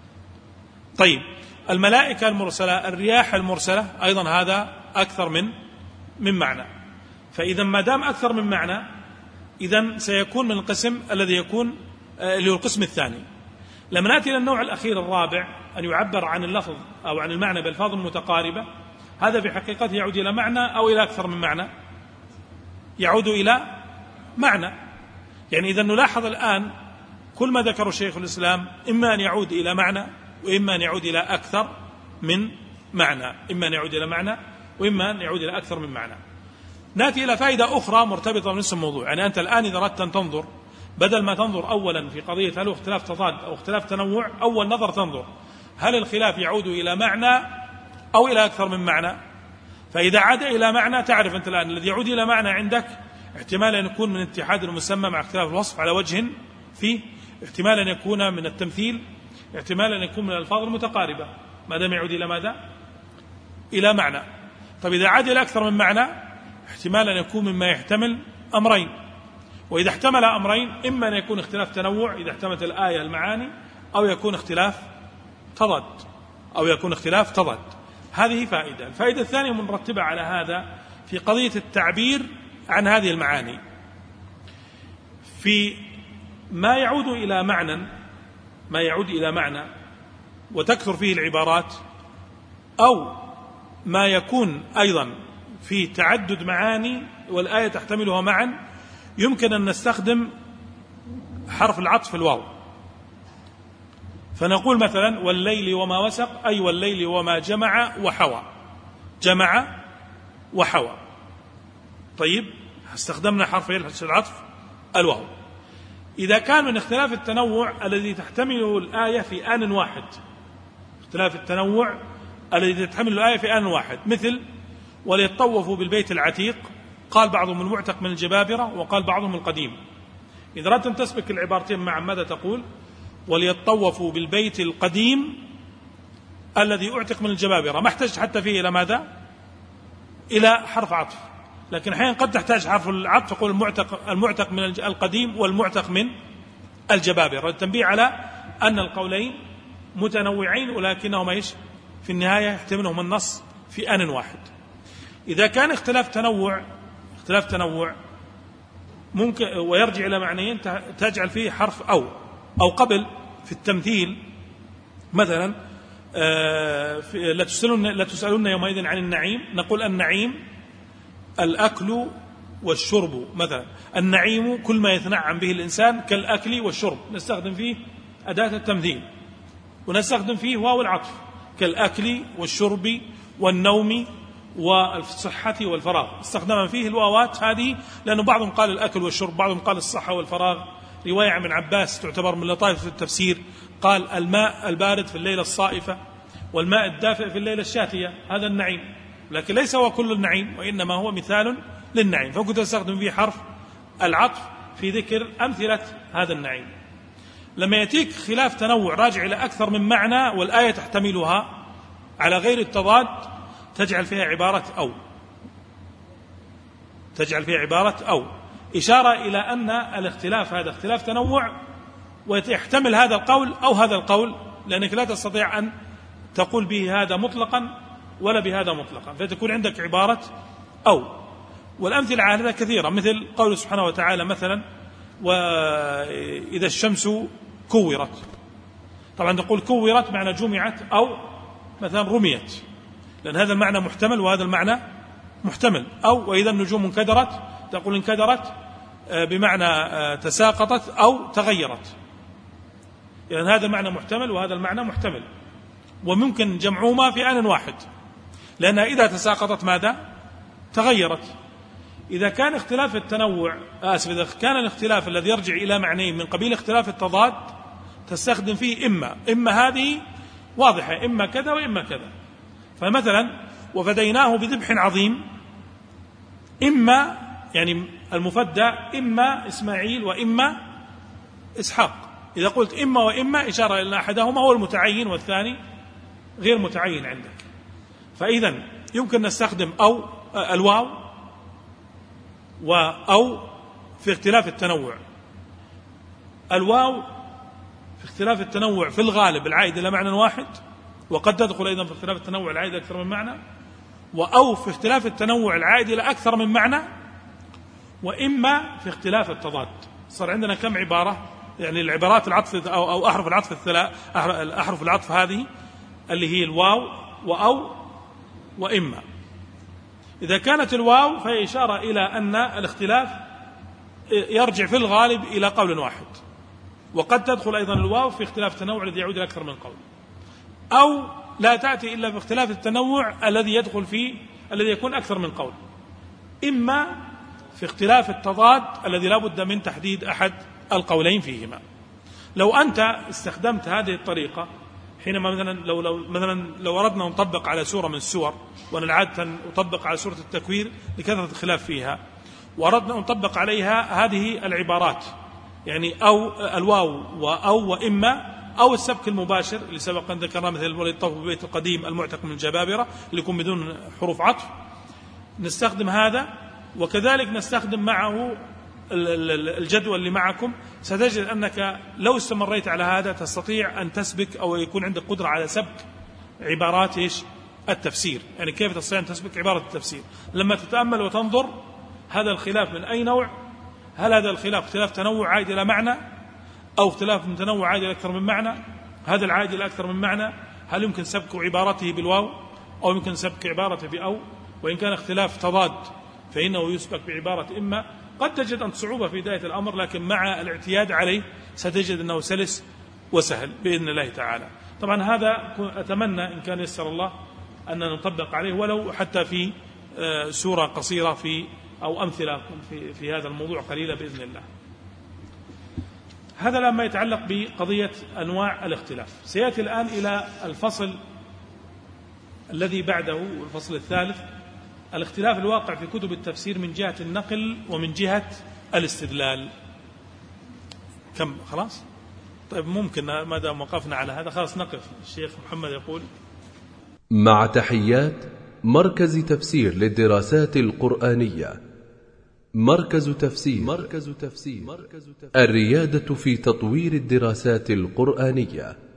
طيب الملائكة المرسلة الرياح المرسلة أيضا هذا أكثر من من معنى. فإذا ما دام أكثر من معنى إذن سيكون من القسم الذي يكون اللي هو القسم الثاني. لما نأتي إلى النوع الأخير الرابع أن يعبر عن اللفظ أو عن المعنى بألفاظ متقاربة، هذا في حقيقته يعود إلى معنى أو إلى أكثر من معنى؟ يعود إلى معنى. يعني إذا نلاحظ الآن كل ما ذكره شيخ الإسلام إما أن يعود إلى معنى وإما أن يعود إلى أكثر من معنى، إما أن يعود إلى معنى وإما أن يعود إلى أكثر من معنى. نأتي إلى فائدة أخرى مرتبطة بنفس الموضوع. يعني أنت الآن إذا أردت أن تنظر بدل ما تنظر أولا في قضية هل هو اختلاف تضاد أو اختلاف تنوع، أول نظر تنظر هل الخلاف يعود إلى معنى أو إلى أكثر من معنى. فإذا عاد إلى معنى تعرف أنت الآن الذي يعود إلى معنى عندك احتمال أن يكون من اتحاد المسمى مع اختلاف الوصف على وجه فيه، احتمال أن يكون من التمثيل، احتمال أن يكون من الألفاظ المتقاربة، ما دام يعود إلى ماذا؟ إلى معنى. طيب إذا عاد إلى أكثر من معنى احتمال أن يكون مما يحتمل أمرين، وإذا احتمل أمرين إما أن يكون اختلاف تنوع إذا احتملت الآية المعاني، أو يكون اختلاف تضاد أو يكون اختلاف تضاد. هذه فائدة. الفائدة الثانية مرتبة على هذا في قضية التعبير عن هذه المعاني، في ما يعود إلى معنى ما يعود إلى معنى وتكثر فيه العبارات، أو ما يكون أيضا في تعدد معاني والآية تحتملها معا، يمكن أن نستخدم حرف العطف الواو، فنقول مثلا والليل وما وسق، أي والليل وما جمع وحوى، جمع وحوى. طيب استخدمنا حرف العطف الواو. إذا كان من اختلاف التنوع الذي تحتمله الآية في آن واحد، اختلاف التنوع الذي تحتمل الآية في آن واحد، مثل وليطوفوا بالبيت العتيق، قال بعضهم المعتق من الجبابرة وقال بعضهم القديم. إذا أردت أن تسبك العبارتين مع ماذا تقول؟ وليطوفوا بالبيت القديم الذي أعتق من الجبابرة، ما احتجت حتى فيه إلى ماذا؟ إلى حرف عطف. لكن أحيانا قد تحتاج حرف العطف، تقول المعتق, المعتق من القديم والمعتق من الجبابرة، التنبيه على أن القولين متنوعين ولكنهما إيش في النهاية يحتملهم النص في آن واحد. إذا كان اختلاف تنوع اختلاف تنوع ممكن ويرجع إلى معنيين، تجعل فيه حرف أو أو قبل في التمثيل، مثلا لا تسألون لا تسألون يومئذ عن النعيم، نقول النعيم الأكل والشرب مثلا، النعيم كل ما يتنعم به الإنسان كالأكل والشرب، نستخدم فيه أداة التمثيل، ونستخدم فيه واو العطف كالأكل والشرب والنوم والصحة والفراغ، استخدم فيه الواوات هذه، لأن بعضهم قال الأكل والشرب، بعضهم قال الصحة والفراغ. رواية عن ابن عباس تعتبر من لطائف التفسير، قال الماء البارد في الليلة الصائفة والماء الدافئ في الليلة الشاتية، هذا النعيم، لكن ليس هو كل النعيم، وإنما هو مثال للنعيم، فكنت أستخدم فيه حرف العطف في ذكر أمثلة هذا النعيم. لما يأتيك خلاف تنوع راجع إلى أكثر من معنى والآية تحتملها على غير التضاد، تجعل فيها عبارة أو تجعل فيها عبارة أو إشارة إلى أن الاختلاف هذا اختلاف تنوع، ويحتمل هذا القول أو هذا القول، لأنك لا تستطيع أن تقول به هذا مطلقا ولا بهذا مطلقا، فتكون عندك عبارة أو. والأمثلة على هذا كثيرة، مثل قوله سبحانه وتعالى مثلا وإذا الشمس كورت، طبعا تقول كورت معنى جمعت، أو مثلا رميت، لأن هذا المعنى محتمل وهذا المعنى محتمل. أو وإذا النجوم انكدرت، تقول انكدرت بمعنى تساقطت أو تغيرت، لأن هذا المعنى محتمل وهذا المعنى محتمل، وممكن جمعهما في آن واحد، لأنها إذا تساقطت ماذا؟ تغيرت. إذا كان اختلاف التنوع آسف إذا كان الاختلاف الذي يرجع إلى معنيين من قبيل اختلاف التضاد، تستخدم فيه إما إما هذه واضحة، إما كذا وإما كذا. فمثلا وفديناه بذبح عظيم، إما يعني المفدى إما إسماعيل وإما إسحاق. إذا قلت إما وإما إشارة إلى أحدهما هو المتعين والثاني غير متعين عندك. فإذا يمكن نستخدم أو الواو وأو في اختلاف التنوع. الواو في اختلاف التنوع في الغالب العائد إلى معنى واحد، وقد تدخل أيضا في اختلاف التنوع العائد إلى أكثر من معنى، وأو في اختلاف التنوع العائد إلى أكثر من معنى، وإما في اختلاف التضاد. صار عندنا كم عبارة؟ يعني العبارات العطف أو, أو أحرف العطف الثلاث أحرف العطف هذه اللي هي الواو وأو وإما. إذا كانت الواو فهي إشارة إلى أن الاختلاف يرجع في الغالب إلى قول واحد، وقد تدخل أيضا الواو في اختلاف التنوع الذي يعود إلى أكثر من قول. أو لا تأتي إلا في اختلاف التنوع الذي يدخل فيه الذي يكون أكثر من قول. إما في اختلاف التضاد الذي لا بد من تحديد أحد القولين فيهما. لو أنت استخدمت هذه الطريقة حينما مثلا لو, لو مثلا لو أردنا نطبق على سورة من السور، وأنا عادة أطبق على سورة التكوير لكثرة الخلاف فيها، وأردنا نطبق عليها هذه العبارات، يعني أو الواو وأو وإما، أو السبك المباشر اللي سبق أن ذكرنا مثل الولد الطوف ببيت القديم المعتق من الجبابرة اللي يكون بدون حروف عطف، نستخدم هذا. وكذلك نستخدم معه الجدول اللي معكم، ستجد أنك لو استمريت على هذا تستطيع أن تسبك أو يكون عندك قدرة على سبك عبارات إيش التفسير. يعني كيف تستطيع أن تسبك عبارة التفسير لما تتأمل وتنظر هذا الخلاف من أي نوع؟ هل هذا الخلاف اختلاف تنوع عائد إلى معنى، أو اختلاف من تنوع عائد إلى أكثر من معنى؟ هذا العائد إلى أكثر من معنى هل يمكن سبك عبارته بالواو أو يمكن سبك عبارته بأو؟ وإن كان اختلاف تضاد فإنه يسبك بعبارة إما. قد تجد أن صعوبة في بداية الأمر، لكن مع الاعتياد عليه ستجد أنه سلس وسهل بإذن الله تعالى. طبعا هذا أتمنى إن كان يسر الله أن نطبق عليه ولو حتى في سورة قصيرة في أو أمثلة في, في هذا الموضوع قليلة بإذن الله. هذا لما يتعلق بقضية أنواع الاختلاف. سيأتي الآن إلى الفصل الذي بعده والفصل الثالث، الاختلاف الواقع في كتب التفسير من جهة النقل ومن جهة الاستدلال. كم خلاص؟ طيب ممكن ما دام وقفنا على هذا خلاص نقف. الشيخ محمد يقول: مع تحيات مركز تفسير للدراسات القرآنية. مركز تفسير. مركز تفسير. الريادة في تطوير الدراسات القرآنية.